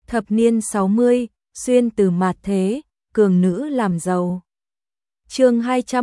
Thập niên 60, xuyên từ mạt thế, cường nữ làm giàu. Chương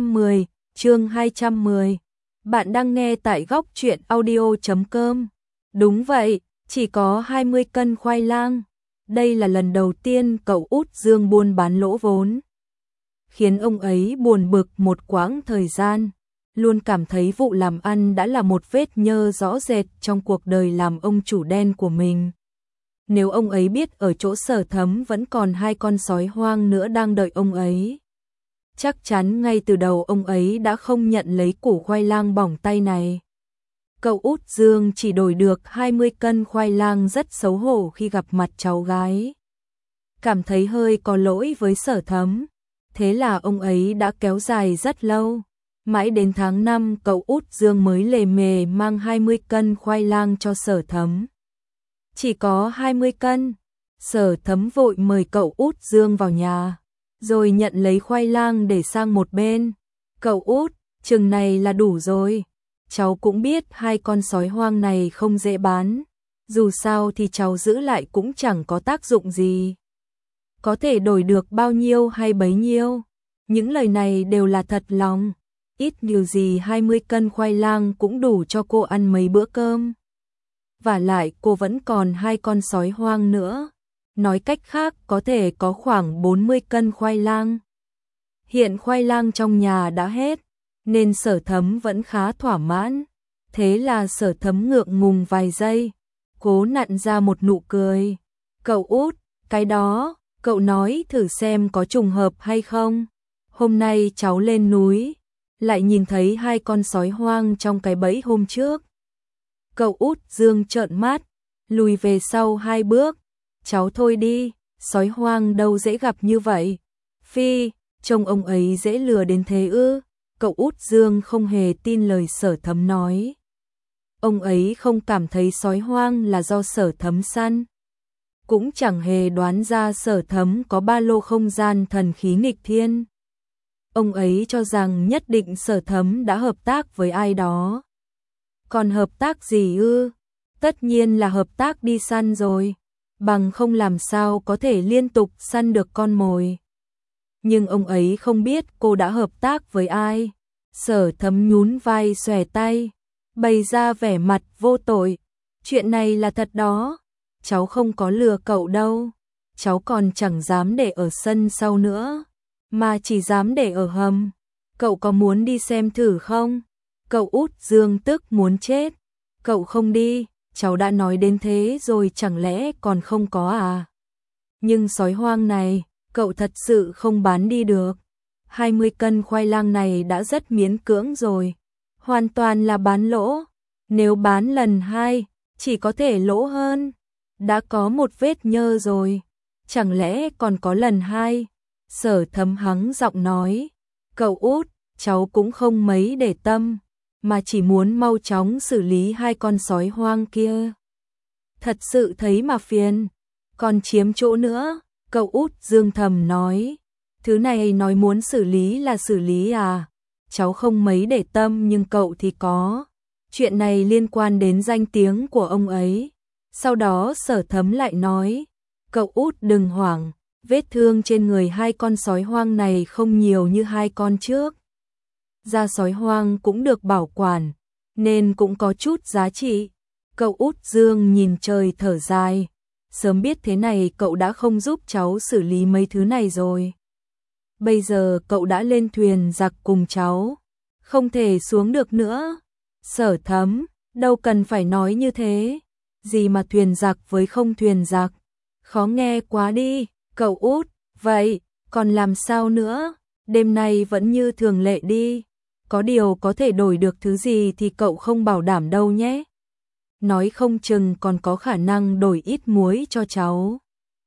210. Bạn đang nghe tại góc truyện audio.com. Đúng vậy, chỉ có 20 cân khoai lang. Đây là lần đầu tiên cậu út Dương buôn bán lỗ vốn, khiến ông ấy buồn bực một quãng thời gian, luôn cảm thấy vụ làm ăn đã là một vết nhơ rõ rệt trong cuộc đời làm ông chủ đen của mình. Nếu ông ấy biết ở chỗ Sở Thấm vẫn còn 2 con sói hoang nữa đang đợi ông ấy, chắc chắn ngay từ đầu ông ấy đã không nhận lấy củ khoai lang bỏng tay này. Cậu út Dương chỉ đổi được 20 cân khoai lang, rất xấu hổ khi gặp mặt cháu gái. Cảm thấy hơi có lỗi với Sở Thấm, thế là ông ấy đã kéo dài rất lâu. Mãi đến tháng 5 cậu út Dương mới lề mề mang 20 cân khoai lang cho Sở Thấm. Chỉ có 20 cân, Sở Thấm vội mời cậu út Dương vào nhà, rồi nhận lấy khoai lang để sang một bên. Cậu út, chừng này là đủ rồi. Cháu cũng biết 2 con sói hoang này không dễ bán, dù sao thì cháu giữ lại cũng chẳng có tác dụng gì. Có thể đổi được bao nhiêu hay bấy nhiêu. Những lời này đều là thật lòng. Ít nhiều gì 20 cân khoai lang cũng đủ cho cô ăn mấy bữa cơm. Vả lại cô vẫn còn 2 con sói hoang nữa. Nói cách khác có thể có khoảng 40 cân khoai lang. Hiện khoai lang trong nhà đã hết, nên Sở Thấm vẫn khá thỏa mãn. Thế là Sở Thấm ngượng ngùng vài giây, cố nặn ra một nụ cười. Cậu út, cái đó, cậu nói thử xem có trùng hợp hay không. Hôm nay cháu lên núi, lại nhìn thấy 2 con sói hoang trong cái bẫy hôm trước. Cậu út Dương trợn mắt, lùi về sau 2 bước. Cháu thôi đi, sói hoang đâu dễ gặp như vậy. Phi, trông ông ấy dễ lừa đến thế ư? Cậu út Dương không hề tin lời Sở Thấm nói. Ông ấy không cảm thấy sói hoang là do Sở Thấm săn, cũng chẳng hề đoán ra Sở Thấm có ba lô không gian thần khí nghịch thiên. Ông ấy cho rằng nhất định Sở Thấm đã hợp tác với ai đó. Còn hợp tác gì ư? Tất nhiên là hợp tác đi săn rồi, bằng không làm sao có thể liên tục săn được con mồi. Nhưng ông ấy không biết cô đã hợp tác với ai. Sở Thấm nhún vai xòe tay, bày ra vẻ mặt vô tội. Chuyện này là thật đó, cháu không có lừa cậu đâu. Cháu còn chẳng dám để ở sân sau nữa, mà chỉ dám để ở hầm. Cậu có muốn đi xem thử không? Cậu út Dương tức muốn chết. Cậu không đi, cháu đã nói đến thế rồi chẳng lẽ còn không có à? Nhưng sói hoang này, cậu thật sự không bán đi được. 20 cân khoai lang này đã rất miễn cưỡng rồi, hoàn toàn là bán lỗ. Nếu bán lần 2, chỉ có thể lỗ hơn. Đã có một vết nhơ rồi, chẳng lẽ còn có lần 2? Sở Thấm hắng giọng nói. Cậu út, cháu cũng không mấy để tâm, mà chỉ muốn mau chóng xử lý 2 con sói hoang kia. Thật sự thấy mà phiền, còn chiếm chỗ nữa. Cậu út Dương thầm nói. Thứ này nói muốn xử lý là xử lý à? Cháu không mấy để tâm nhưng cậu thì có. Chuyện này liên quan đến danh tiếng của ông ấy. Sau đó Sở Thấm lại nói. Cậu út đừng hoảng, vết thương trên người 2 con sói hoang này không nhiều như 2 con trước. Da sói hoang cũng được bảo quản, nên cũng có chút giá trị. Cậu út Dương nhìn trời thở dài. Sớm biết thế này cậu đã không giúp cháu xử lý mấy thứ này rồi. Bây giờ cậu đã lên thuyền giặc cùng cháu, không thể xuống được nữa. Sở Thấm, đâu cần phải nói như thế. Gì mà thuyền giặc với không thuyền giặc, khó nghe quá đi. Cậu út, vậy, còn làm sao nữa? Đêm nay vẫn như thường lệ đi. Có điều có thể đổi được thứ gì thì cậu không bảo đảm đâu nhé. Nói không chừng còn có khả năng đổi ít muối cho cháu.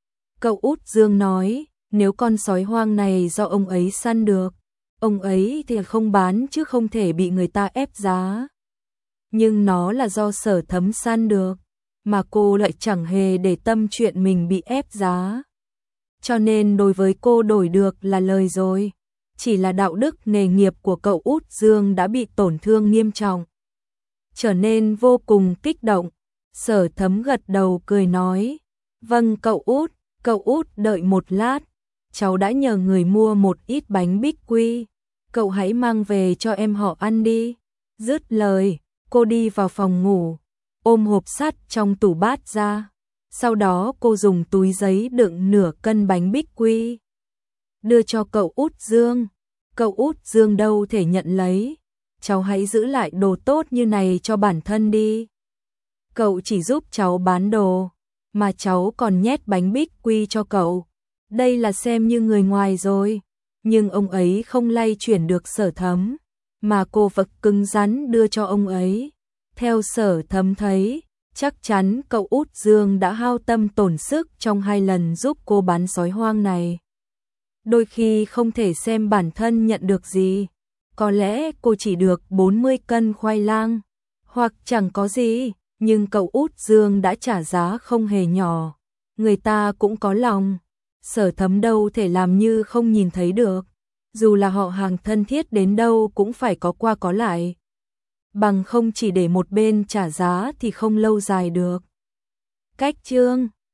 Cậu út Dương nói, nếu con sói hoang này do ông ấy săn được, ông ấy thì không bán chứ không thể bị người ta ép giá. Nhưng nó là do Sở Thấm săn được, mà cô lại chẳng hề để tâm chuyện mình bị ép giá. Cho nên đối với cô đổi được là lời rồi. Chỉ là đạo đức nghề nghiệp của cậu út Dương đã bị tổn thương nghiêm trọng, trở nên vô cùng kích động. Sở Thấm gật đầu cười nói, Vâng cậu út đợi một lát, cháu đã nhờ người mua một ít bánh bích quy, cậu hãy mang về cho em họ ăn đi. Dứt lời, cô đi vào phòng ngủ, ôm hộp sắt trong tủ bát ra. Sau đó cô dùng túi giấy đựng nửa cân bánh bích quy, đưa cho cậu út Dương. Cậu út Dương đâu thể nhận lấy, cháu hãy giữ lại đồ tốt như này cho bản thân đi. Cậu chỉ giúp cháu bán đồ, mà cháu còn nhét bánh bích quy cho cậu. Đây là xem như người ngoài rồi. Nhưng ông ấy không lay chuyển được Sở Thấm, mà cô vật cứng rắn đưa cho ông ấy. Theo Sở Thấm thấy, chắc chắn cậu út Dương đã hao tâm tổn sức trong 2 lần giúp cô bán sói hoang này. Đôi khi không thể xem bản thân nhận được gì. Có lẽ cô chỉ được 40 cân khoai lang, hoặc chẳng có gì, nhưng cậu út Dương đã trả giá không hề nhỏ. Người ta cũng có lòng. Sở Thấm đâu thể làm như không nhìn thấy được. Dù là họ hàng thân thiết đến đâu cũng phải có qua có lại. Bằng không chỉ để một bên trả giá thì không lâu dài được. Cách chương